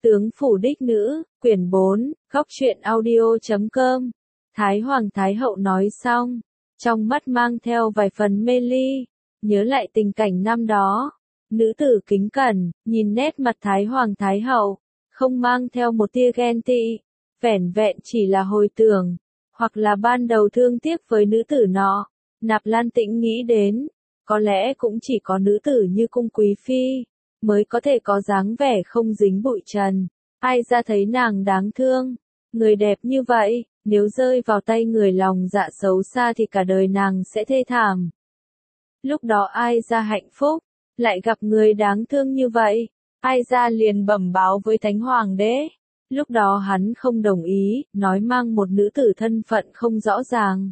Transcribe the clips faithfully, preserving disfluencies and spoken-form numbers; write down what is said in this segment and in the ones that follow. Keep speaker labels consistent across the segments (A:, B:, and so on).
A: Tướng phủ đích nữ, quyển bốn, góc truyện audio chấm com. Thái Hoàng Thái Hậu nói xong, trong mắt mang theo vài phần mê ly, nhớ lại tình cảnh năm đó. Nữ tử kính cẩn, nhìn nét mặt Thái Hoàng Thái Hậu, không mang theo một tia ghen tị, vẻn vẹn chỉ là hồi tưởng, hoặc là ban đầu thương tiếc với nữ tử nọ. Nạp Lan Tĩnh nghĩ đến, có lẽ cũng chỉ có nữ tử như cung quý phi, mới có thể có dáng vẻ không dính bụi trần. Ai ra thấy nàng đáng thương, người đẹp như vậy, nếu rơi vào tay người lòng dạ xấu xa thì cả đời nàng sẽ thê thảm. Lúc đó ai ra hạnh phúc, lại gặp người đáng thương như vậy, ai ra liền bẩm báo với Thánh Hoàng đế. Lúc đó hắn không đồng ý, nói mang một nữ tử thân phận không rõ ràng,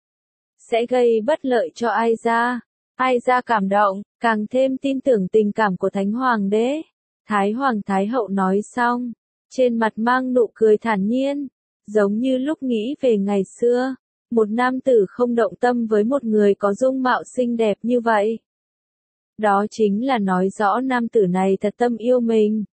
A: sẽ gây bất lợi cho ai ra. Ai ra cảm động, càng thêm tin tưởng tình cảm của Thánh Hoàng đế. Thái Hoàng Thái Hậu nói xong, trên mặt mang nụ cười thản nhiên, giống như lúc nghĩ về ngày xưa, một nam tử không động tâm với một người có dung mạo xinh đẹp như vậy. Đó chính là nói rõ nam tử này thật tâm yêu mình.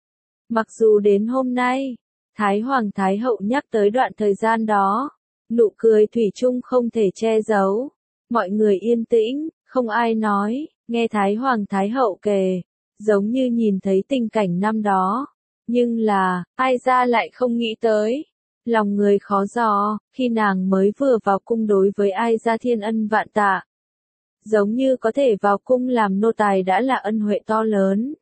A: Mặc dù đến hôm nay, Thái Hoàng Thái Hậu nhắc tới đoạn thời gian đó, nụ cười thủy chung không thể che giấu. Mọi người yên tĩnh, không ai nói, nghe Thái Hoàng Thái Hậu kể, giống như nhìn thấy tình cảnh năm đó. Nhưng là, ai ra lại không nghĩ tới. Lòng người khó dò, khi nàng mới vừa vào cung đối với ai ra thiên ân vạn tạ. Giống như có thể vào cung làm nô tài đã là ân huệ to lớn.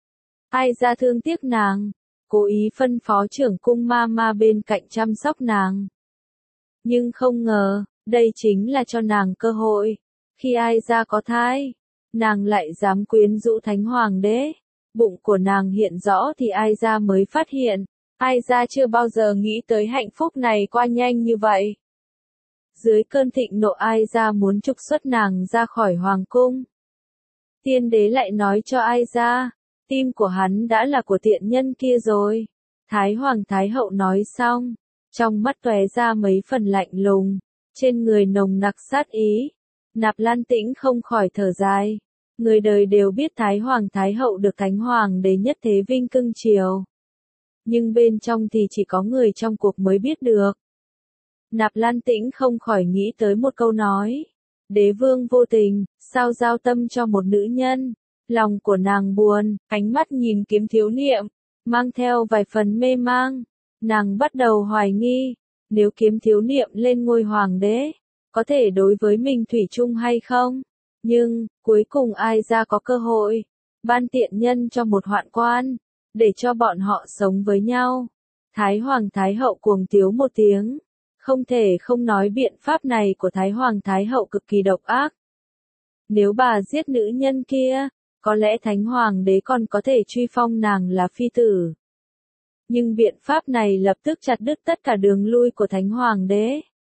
A: Ai ra thương tiếc nàng, cố ý phân phó trưởng cung ma ma bên cạnh chăm sóc nàng. Nhưng không ngờ, đây chính là cho nàng cơ hội. Khi ai ra có thai, nàng lại dám quyến rũ Thánh Hoàng đế. Bụng của nàng hiện rõ thì ai ra mới phát hiện. Ai ra chưa bao giờ nghĩ tới hạnh phúc này qua nhanh như vậy. Dưới cơn thịnh nộ ai ra muốn trục xuất nàng ra khỏi hoàng cung. Tiên đế lại nói cho ai ra, tim của hắn đã là của tiện nhân kia rồi. Thái Hoàng Thái Hậu nói xong, trong mắt tóe ra mấy phần lạnh lùng, trên người nồng nặc sát ý. Nạp Lan Tĩnh không khỏi thở dài. Người đời đều biết Thái Hoàng Thái Hậu được Thánh Hoàng đế nhất thế vinh cưng chiều. Nhưng bên trong thì chỉ có người trong cuộc mới biết được. Nạp Lan Tĩnh không khỏi nghĩ tới một câu nói. Đế vương vô tình, sao giao tâm cho một nữ nhân. Lòng của nàng buồn, ánh mắt nhìn Kiếm Thiếu Niệm, mang theo vài phần mê mang. Nàng bắt đầu hoài nghi, nếu Kiếm Thiếu Niệm lên ngôi hoàng đế, có thể đối với mình thủy chung hay không? Nhưng, cuối cùng ai ra có cơ hội, ban tiện nhân cho một hoạn quan, để cho bọn họ sống với nhau. Thái Hoàng Thái Hậu cuồng tiếu một tiếng, không thể không nói biện pháp này của Thái Hoàng Thái Hậu cực kỳ độc ác. Nếu bà giết nữ nhân kia, có lẽ Thánh Hoàng đế còn có thể truy phong nàng là phi tử. Nhưng biện pháp này lập tức chặt đứt tất cả đường lui của Thánh Hoàng đế.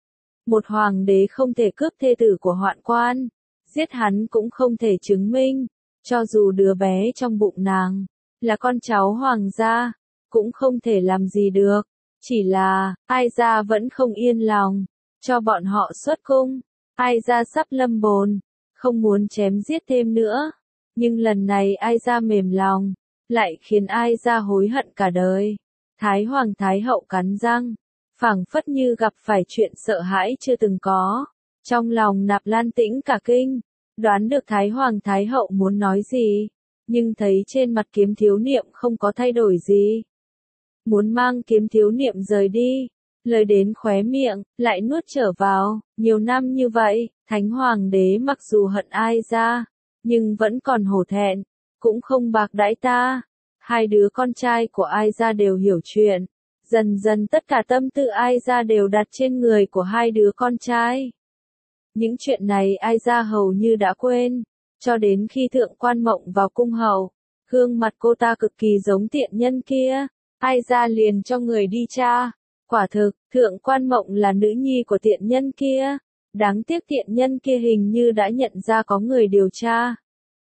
A: Một hoàng đế không thể cướp thê tử của hoạn quan, giết hắn cũng không thể chứng minh, cho dù đứa bé trong bụng nàng là con cháu hoàng gia, cũng không thể làm gì được. Chỉ là, ai ra vẫn không yên lòng, cho bọn họ xuất cung. Ai ra sắp lâm bồn, không muốn chém giết thêm nữa. Nhưng lần này ai ra mềm lòng, lại khiến ai ra hối hận cả đời. Thái Hoàng Thái Hậu cắn răng, phảng phất như gặp phải chuyện sợ hãi chưa từng có. Trong lòng Nạp Lan Tĩnh cả kinh, đoán được Thái Hoàng Thái Hậu muốn nói gì, nhưng thấy trên mặt Kiếm Thiếu Niệm không có thay đổi gì. Muốn mang Kiếm Thiếu Niệm rời đi, lời đến khóe miệng, lại nuốt trở vào. Nhiều năm như vậy, Thánh Hoàng đế mặc dù hận ai ra, nhưng vẫn còn hổ thẹn, cũng không bạc đãi ta. Hai đứa con trai của ai ra đều hiểu chuyện. Dần dần tất cả tâm tư ai ra đều đặt trên người của hai đứa con trai. Những chuyện này ai ra hầu như đã quên, cho đến khi Thượng Quan Mộng vào cung hầu, gương mặt cô ta cực kỳ giống tiện nhân kia, ai ra liền cho người đi tra. Quả thực, Thượng Quan Mộng là nữ nhi của tiện nhân kia, đáng tiếc tiện nhân kia hình như đã nhận ra có người điều tra.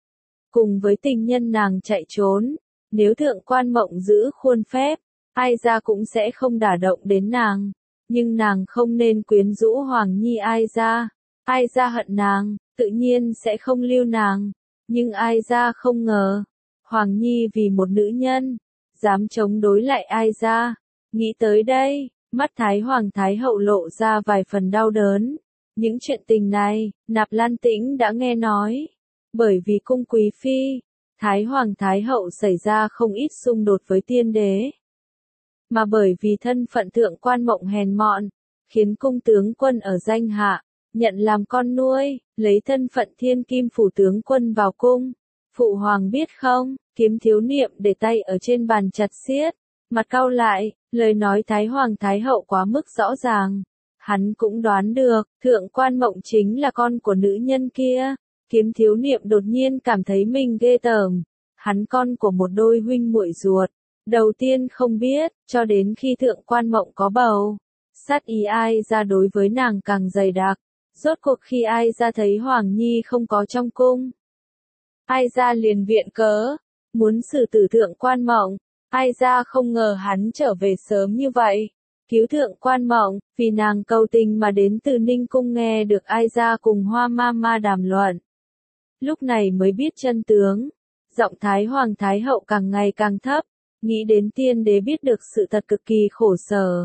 A: Cùng với tình nhân nàng chạy trốn, nếu Thượng Quan Mộng giữ khuôn phép, ai ra cũng sẽ không đả động đến nàng, nhưng nàng không nên quyến rũ Hoàng Nhi ai ra. Ai ra hận nàng, tự nhiên sẽ không lưu nàng, nhưng ai ra không ngờ, Hoàng Nhi vì một nữ nhân, dám chống đối lại ai ra. Nghĩ tới đây, mắt Thái Hoàng Thái Hậu lộ ra vài phần đau đớn. Những chuyện tình này, Nạp Lan Tĩnh đã nghe nói. Bởi vì cung quý phi, Thái Hoàng Thái Hậu xảy ra không ít xung đột với tiên đế. Mà bởi vì thân phận thượng quan mộng hèn mọn, khiến cung tướng quân ở danh hạ, nhận làm con nuôi, lấy thân phận thiên kim phủ tướng quân vào cung. Phụ hoàng biết không, Kiếm Thiếu Niệm để tay ở trên bàn chặt siết, mặt cau lại, lời nói Thái Hoàng Thái Hậu quá mức rõ ràng. Hắn cũng đoán được, thượng quan mộng chính là con của nữ nhân kia. Kiếm Thiếu Niệm đột nhiên cảm thấy mình ghê tởm. Hắn con của một đôi huynh muội ruột. Đầu tiên không biết, cho đến khi thượng quan mộng có bầu. Sát ý ai ra đối với nàng càng dày đặc. Rốt cuộc khi ai ra thấy Hoàng Nhi không có trong cung. Ai ra liền viện cớ, muốn xử tử thượng quan mộng. Ai ra không ngờ hắn trở về sớm như vậy. Cứu thượng quan mộng, vì nàng cầu tình mà đến từ Ninh Cung nghe được ai ra cùng Hoa Ma Ma đàm luận. Lúc này mới biết chân tướng. Giọng Thái Hoàng Thái Hậu càng ngày càng thấp. Nghĩ đến tiên đế biết được sự thật cực kỳ khổ sở.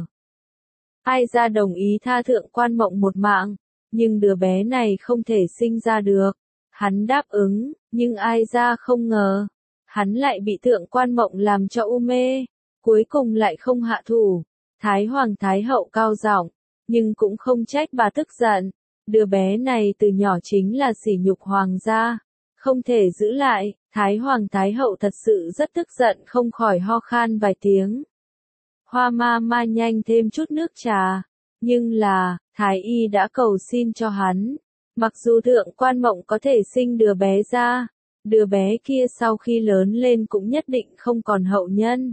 A: Ai ra đồng ý tha thượng quan mộng một mạng. Nhưng đứa bé này không thể sinh ra được. Hắn đáp ứng, nhưng ai ra không ngờ. Hắn lại bị thượng quan mộng làm cho u mê. Cuối cùng lại không hạ thủ. Thái Hoàng Thái Hậu cao giọng, nhưng cũng không trách bà tức giận. Đứa bé này từ nhỏ chính là sỉ nhục hoàng gia. Không thể giữ lại, Thái Hoàng Thái Hậu thật sự rất tức giận không khỏi ho khan vài tiếng. Hoa Ma Ma nhanh thêm chút nước trà. Nhưng là, Thái Y đã cầu xin cho hắn. Mặc dù thượng quan mộng có thể sinh đứa bé ra, đứa bé kia sau khi lớn lên cũng nhất định không còn hậu nhân.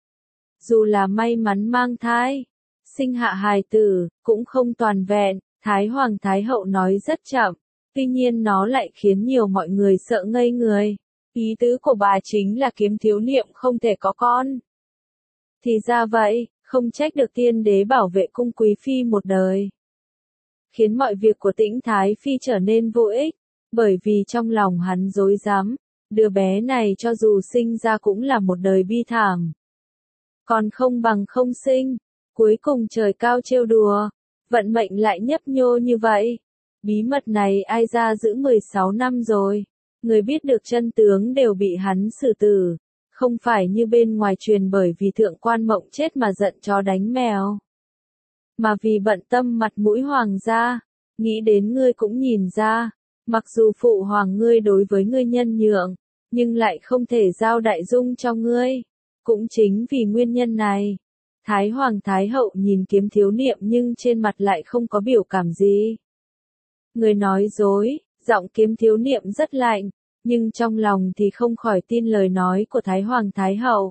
A: Dù là may mắn mang thai, sinh hạ hài tử, cũng không toàn vẹn, Thái Hoàng Thái Hậu nói rất chậm, tuy nhiên nó lại khiến nhiều mọi người sợ ngây người. Ý tứ của bà chính là Kiếm Thiếu Niệm không thể có con. Thì ra vậy, không trách được tiên đế bảo vệ cung quý phi một đời. Khiến mọi việc của Tĩnh Thái Phi trở nên vô ích, bởi vì trong lòng hắn rối rắm, đứa bé này cho dù sinh ra cũng là một đời bi thảm. Còn không bằng không sinh, cuối cùng trời cao trêu đùa, vận mệnh lại nhấp nhô như vậy. Bí mật này ai ra giữ mười sáu năm rồi, người biết được chân tướng đều bị hắn xử tử, không phải như bên ngoài truyền bởi vì thượng quan mộng chết mà giận chó đánh mèo. Mà vì bận tâm mặt mũi hoàng gia, nghĩ đến ngươi cũng nhìn ra, mặc dù phụ hoàng ngươi đối với ngươi nhân nhượng, nhưng lại không thể giao đại dung cho ngươi. Cũng chính vì nguyên nhân này, Thái Hoàng Thái Hậu nhìn Kiếm Thiếu Niệm nhưng trên mặt lại không có biểu cảm gì. Người nói dối, giọng Kiếm Thiếu Niệm rất lạnh, nhưng trong lòng thì không khỏi tin lời nói của Thái Hoàng Thái Hậu.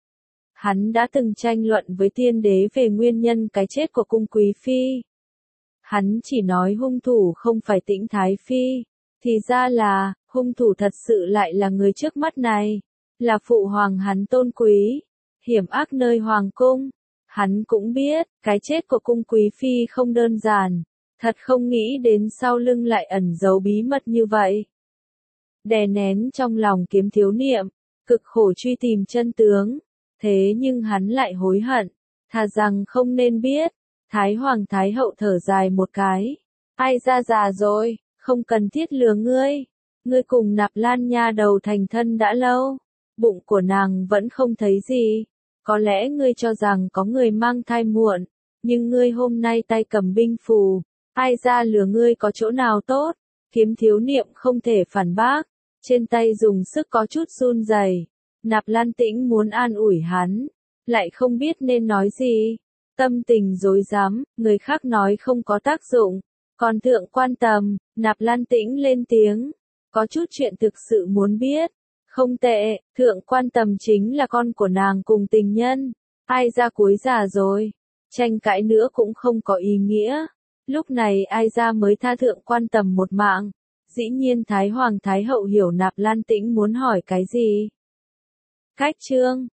A: Hắn đã từng tranh luận với tiên đế về nguyên nhân cái chết của cung quý phi. Hắn chỉ nói hung thủ không phải Tĩnh Thái Phi, thì ra là, hung thủ thật sự lại là người trước mắt này, là phụ hoàng hắn tôn quý, hiểm ác nơi hoàng cung. Hắn cũng biết, cái chết của cung quý phi không đơn giản, thật không nghĩ đến sau lưng lại ẩn giấu bí mật như vậy. Đè nén trong lòng Kiếm Thiếu Niệm, cực khổ truy tìm chân tướng. Thế nhưng hắn lại hối hận, thà rằng không nên biết. Thái Hoàng Thái Hậu thở dài một cái. Ai ra già rồi, không cần thiết lừa ngươi. Ngươi cùng Nạp Lan nha đầu thành thân đã lâu. Bụng của nàng vẫn không thấy gì. Có lẽ ngươi cho rằng có người mang thai muộn. Nhưng ngươi hôm nay tay cầm binh phù. Ai ra lừa ngươi có chỗ nào tốt. Kiếm Thiếu Niệm không thể phản bác. Trên tay dùng sức có chút run rẩy. Nạp Lan Tĩnh muốn an ủi hắn, lại không biết nên nói gì. Tâm tình rối rắm, người khác nói không có tác dụng. Còn thượng quan tầm, Nạp Lan Tĩnh lên tiếng. Có chút chuyện thực sự muốn biết. Không tệ, thượng quan tầm chính là con của nàng cùng tình nhân. Ai ra cuối già rồi. Tranh cãi nữa cũng không có ý nghĩa. Lúc này ai ra mới tha thượng quan tầm một mạng. Dĩ nhiên Thái Hoàng Thái Hậu hiểu Nạp Lan Tĩnh muốn hỏi cái gì. Cách chương